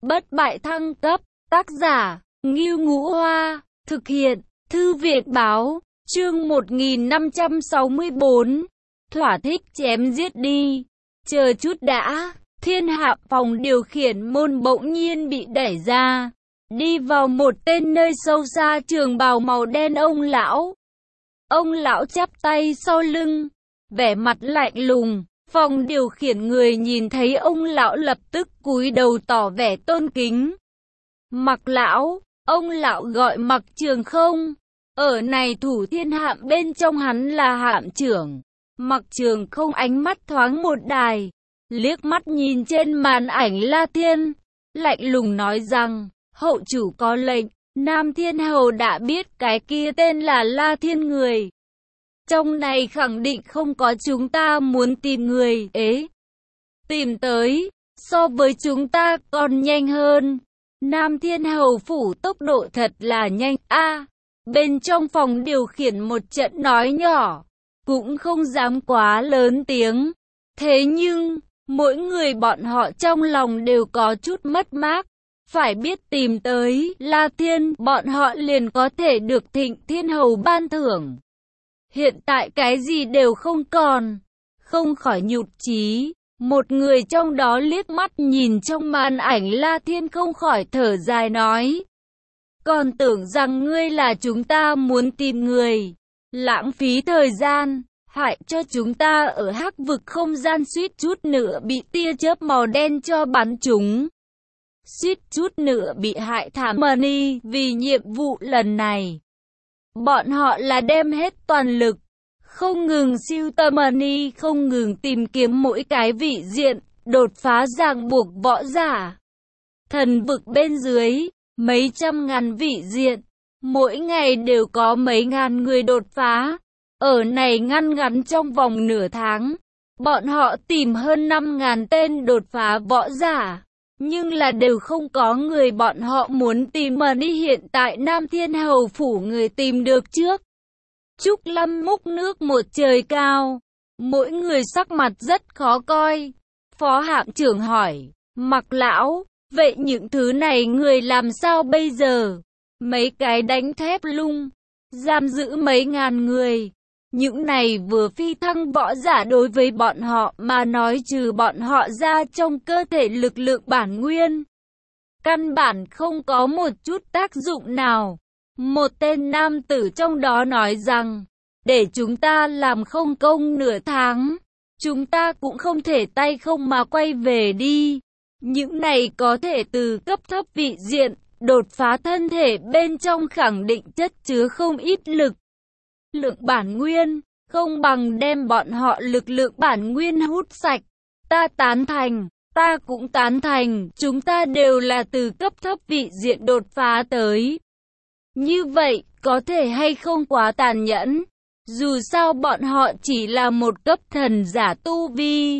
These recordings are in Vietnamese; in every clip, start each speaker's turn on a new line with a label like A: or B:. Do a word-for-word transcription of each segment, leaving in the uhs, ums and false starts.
A: Bất bại thăng cấp, tác giả, Ngưu Ngũ Hoa, thực hiện, Thư viện báo, chương một nghìn năm trăm sáu mươi bốn, thỏa thích chém giết đi, chờ chút đã, thiên hạ phòng điều khiển môn bỗng nhiên bị đẩy ra, đi vào một tên nơi sâu xa trường bào màu đen ông lão. Ông lão chắp tay sau lưng, vẻ mặt lạnh lùng. Phòng điều khiển người nhìn thấy ông lão lập tức cúi đầu tỏ vẻ tôn kính. Mặc lão, ông lão gọi Mặc Trường Không. Ở này thủ thiên hạm bên trong hắn là hạm trưởng. Mặc Trường Không ánh mắt thoáng một đài, liếc mắt nhìn trên màn ảnh La Thiên, lạnh lùng nói rằng, hậu chủ có lệnh, Nam Thiên Hầu đã biết cái kia tên là La Thiên người. Trong này khẳng định không có chúng ta muốn tìm người ế. Tìm tới, so với chúng ta còn nhanh hơn. Nam Thiên Hầu phủ tốc độ thật là nhanh. A, bên trong phòng điều khiển một trận nói nhỏ, cũng không dám quá lớn tiếng. Thế nhưng, mỗi người bọn họ trong lòng đều có chút mất mát. Phải biết tìm tới La Thiên, bọn họ liền có thể được Thịnh Thiên Hầu ban thưởng. Hiện tại cái gì đều không còn, không khỏi nhụt chí. Một người trong đó liếc mắt nhìn trong màn ảnh La Thiên không khỏi thở dài nói. Còn tưởng rằng ngươi là chúng ta muốn tìm người, lãng phí thời gian, hại cho chúng ta ở hắc vực không gian suýt chút nữa bị tia chớp màu đen cho bắn trúng. Suýt chút nữa bị hại thảm Mani vì nhiệm vụ lần này. Bọn họ là đem hết toàn lực, không ngừng siêu tầm Mani, không ngừng tìm kiếm mỗi cái vị diện, đột phá ràng buộc võ giả. Thần vực bên dưới, mấy trăm ngàn vị diện, mỗi ngày đều có mấy ngàn người đột phá. Ở này ngăn ngắn trong vòng nửa tháng, bọn họ tìm hơn năm ngàn tên đột phá võ giả. Nhưng là đều không có người bọn họ muốn tìm mà đi. Hiện tại Nam Thiên Hầu phủ người tìm được trước. Trúc Lâm múc nước một trời cao. Mỗi người sắc mặt rất khó coi. Phó hạm trưởng hỏi, Mặc lão, vậy những thứ này người làm sao bây giờ? Mấy cái đánh thép lung, giam giữ mấy ngàn người. Những này vừa phi thăng võ giả đối với bọn họ mà nói trừ bọn họ ra trong cơ thể lực lượng bản nguyên. Căn bản không có một chút tác dụng nào. Một tên nam tử trong đó nói rằng, để chúng ta làm không công nửa tháng, chúng ta cũng không thể tay không mà quay về đi. Những này có thể từ cấp thấp vị diện, đột phá thân thể bên trong khẳng định chất chứa không ít lực. Lượng bản nguyên, không bằng đem bọn họ lực lượng bản nguyên hút sạch. Ta tán thành, ta cũng tán thành, chúng ta đều là từ cấp thấp vị diện đột phá tới. Như vậy, có thể hay không quá tàn nhẫn? Dù sao bọn họ chỉ là một cấp thần giả tu vi.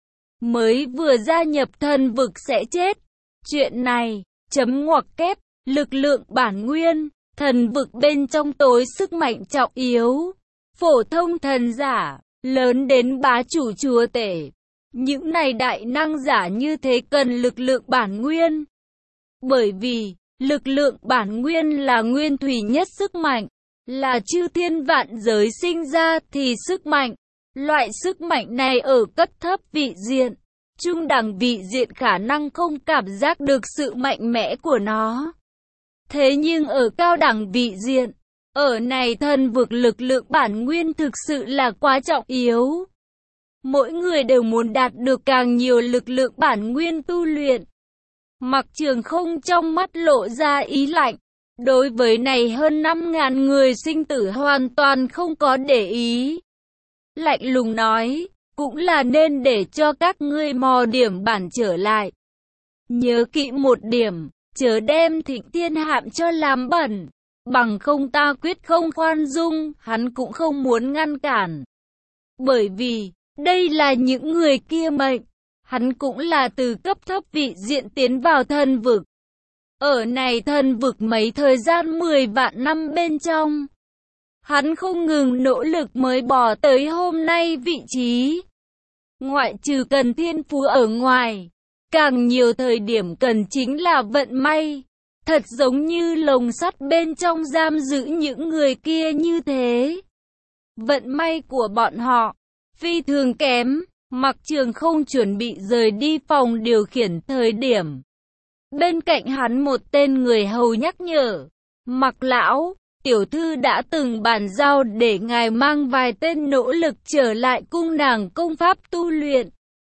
A: Mới vừa gia nhập thần vực sẽ chết. Chuyện này, chấm ngoặc kép, lực lượng bản nguyên. Thần vực bên trong tối sức mạnh trọng yếu, phổ thông thần giả, lớn đến bá chủ chúa tể. Những này đại năng giả như thế cần lực lượng bản nguyên. Bởi vì, lực lượng bản nguyên là nguyên thủy nhất sức mạnh, là chư thiên vạn giới sinh ra thì sức mạnh. Loại sức mạnh này ở cấp thấp vị diện, trung đẳng vị diện khả năng không cảm giác được sự mạnh mẽ của nó. Thế nhưng ở cao đẳng vị diện, ở này thần vực lực lượng bản nguyên thực sự là quá trọng yếu. Mỗi người đều muốn đạt được càng nhiều lực lượng bản nguyên tu luyện. Mặc Trường Không trong mắt lộ ra ý lạnh. Đối với này hơn năm ngàn người sinh tử hoàn toàn không có để ý. Lạnh lùng nói, cũng là nên để cho các ngươi mò điểm bản trở lại. Nhớ kỹ một điểm. Chớ đem Thịnh Thiên hạm cho làm bẩn, bằng không ta quyết không khoan dung, hắn cũng không muốn ngăn cản. Bởi vì, đây là những người kia mệnh, hắn cũng là từ cấp thấp vị diện tiến vào thần vực. Ở này thần vực mấy thời gian mười vạn năm bên trong, hắn không ngừng nỗ lực mới bỏ tới hôm nay vị trí. Ngoại trừ cần thiên phú ở ngoài, càng nhiều thời điểm cần chính là vận may. Thật giống như lồng sắt bên trong giam giữ những người kia như thế. Vận may của bọn họ phi thường kém. Mặc Trường không chuẩn bị rời đi phòng điều khiển thời điểm. Bên cạnh hắn một tên người hầu nhắc nhở. Mặc lão, tiểu thư đã từng bàn giao để ngài mang vài tên nỗ lực trở lại cung nàng công pháp tu luyện.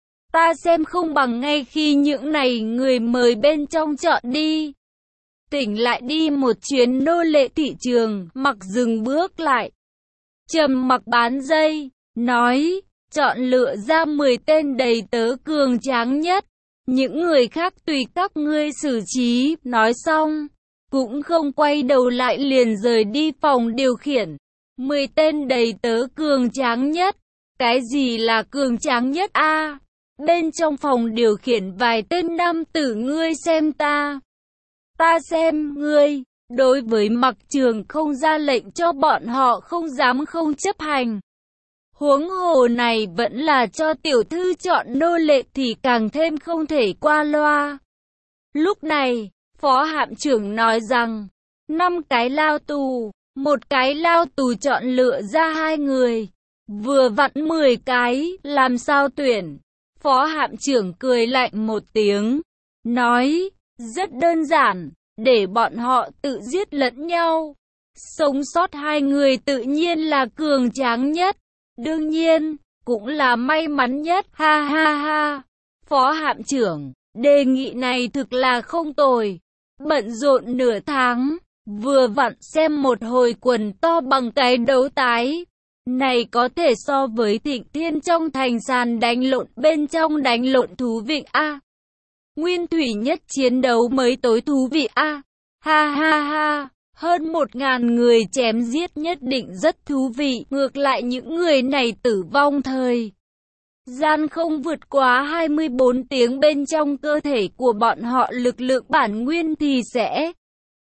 A: Ta xem không bằng ngay khi những này người mời bên trong chọn đi. Tỉnh lại đi một chuyến nô lệ thị trường, Mặc dừng bước lại. Trầm mặc bán dây, nói, chọn lựa ra mười tên đầy tớ cường tráng nhất. Những người khác tùy các ngươi xử trí, nói xong. Cũng không quay đầu lại liền rời đi phòng điều khiển. mười tên đầy tớ cường tráng nhất. Cái gì là cường tráng nhất a? À, bên trong phòng điều khiển vài tên nam tử ngươi xem ta. Ta xem ngươi. Đối với Mặc Trường không ra lệnh cho bọn họ không dám không chấp hành. Huống hồ này vẫn là cho tiểu thư chọn nô lệ thì càng thêm không thể qua loa. Lúc này, Phó Hạm trưởng nói rằng, năm cái lao tù, một cái lao tù chọn lựa ra hai người, vừa vặn mười cái, làm sao tuyển? Phó Hạm trưởng cười lạnh một tiếng, nói, rất đơn giản, để bọn họ tự giết lẫn nhau. Sống sót hai người tự nhiên là cường tráng nhất, đương nhiên, cũng là may mắn nhất, ha ha ha. Phó Hạm trưởng, đề nghị này thực là không tồi. Bận rộn nửa tháng, vừa vặn xem một hồi quần to bằng cái đấu tái. Này có thể so với Thịnh Thiên trong thành sàn đánh lộn bên trong đánh lộn thú vị a. À, nguyên thủy nhất chiến đấu mới tối thú vị a. À, ha ha ha, hơn một ngàn người chém giết nhất định rất thú vị. Ngược lại những người này tử vong thời gian không vượt quá hai mươi bốn tiếng bên trong cơ thể của bọn họ lực lượng bản nguyên thì sẽ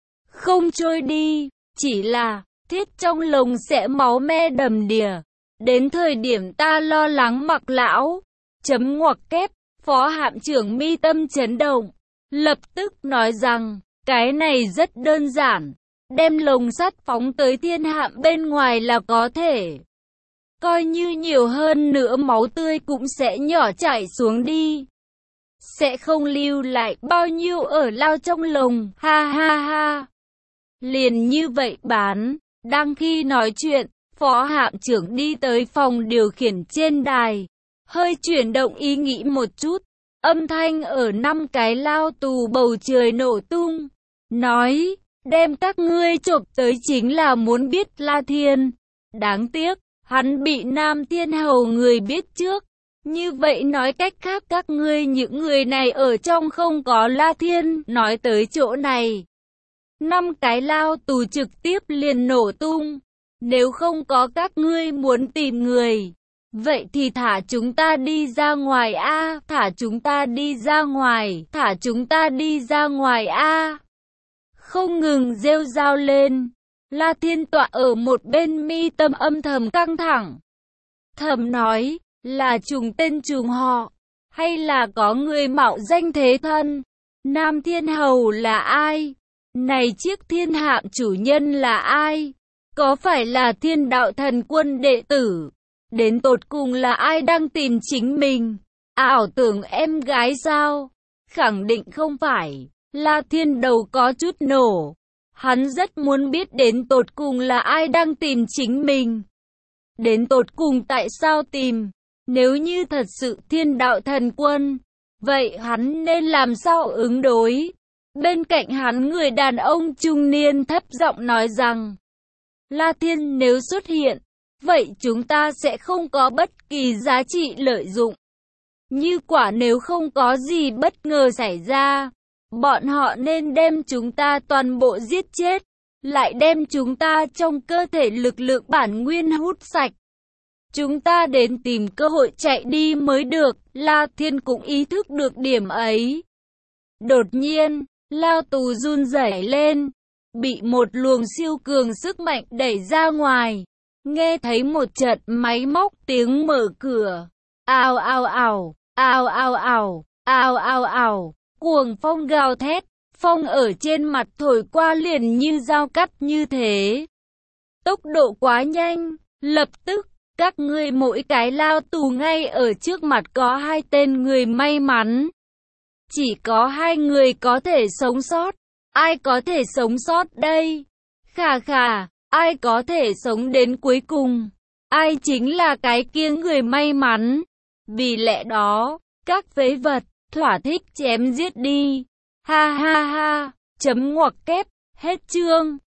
A: không trôi đi, chỉ là thiết trong lồng sẽ máu me đầm đìa. Đến thời điểm ta lo lắng Mặc lão, chấm ngoặc kép, Phó Hạm trưởng mi tâm chấn động, lập tức nói rằng, cái này rất đơn giản, đem lồng sắt phóng tới thiên hạm bên ngoài là có thể. Coi như nhiều hơn nữa máu tươi cũng sẽ nhỏ chảy xuống đi. Sẽ không lưu lại bao nhiêu ở lao trong lồng, ha ha ha. Liền như vậy bán, đang khi nói chuyện, Phó Hạm trưởng đi tới phòng điều khiển trên đài. Hơi chuyển động ý nghĩ một chút, âm thanh ở năm cái lao tù bầu trời nổ tung. Nói, đem các ngươi chộp tới chính là muốn biết La Thiên. Đáng tiếc. Hắn bị Nam Thiên Hầu người biết trước. Như vậy nói cách khác các ngươi những người này ở trong không có La Thiên. Nói tới chỗ này, năm cái lao tù trực tiếp liền nổ tung. Nếu không có các ngươi muốn tìm người, vậy thì thả chúng ta đi ra ngoài a, thả chúng ta đi ra ngoài, thả chúng ta đi ra ngoài a. Không ngừng rêu rao lên. La Thiên tọa ở một bên mi tâm âm thầm căng thẳng. Thầm nói, là trùng tên trùng họ, hay là có người mạo danh thế thân? Nam Thiên Hầu là ai? Này chiếc thiên hạm chủ nhân là ai? Có phải là Thiên Đạo Thần Quân đệ tử? Đến tột cùng là ai đang tìm chính mình? Ảo tưởng em gái sao? Khẳng định không phải. La Thiên đầu có chút nổ. Hắn rất muốn biết đến tột cùng là ai đang tìm chính mình. Đến tột cùng tại sao tìm? Nếu như thật sự Thiên Đạo Thần Quân, vậy hắn nên làm sao ứng đối? Bên cạnh hắn người đàn ông trung niên thấp giọng nói rằng, La Thiên nếu xuất hiện, vậy chúng ta sẽ không có bất kỳ giá trị lợi dụng. Như quả nếu không có gì bất ngờ xảy ra, bọn họ nên đem chúng ta toàn bộ giết chết, lại đem chúng ta trong cơ thể lực lượng bản nguyên hút sạch. Chúng ta đến tìm cơ hội chạy đi mới được. La Thiên cũng ý thức được điểm ấy. Đột nhiên, lao tù run rẩy lên, bị một luồng siêu cường sức mạnh đẩy ra ngoài. Nghe thấy một trận máy móc tiếng mở cửa. Ào ào ào, ào ào ào, Ào ào ào, cuồng phong gào thét, phong ở trên mặt thổi qua liền như dao cắt như thế. Tốc độ quá nhanh, lập tức, các ngươi mỗi cái lao tù ngay ở trước mặt có hai tên người may mắn. Chỉ có hai người có thể sống sót. Ai có thể sống sót đây? Khà khà, ai có thể sống đến cuối cùng? Ai chính là cái kia người may mắn? Vì lẽ đó, các phế vật, thỏa thích chém giết đi. Ha ha ha, chấm ngoặc kép, hết chương.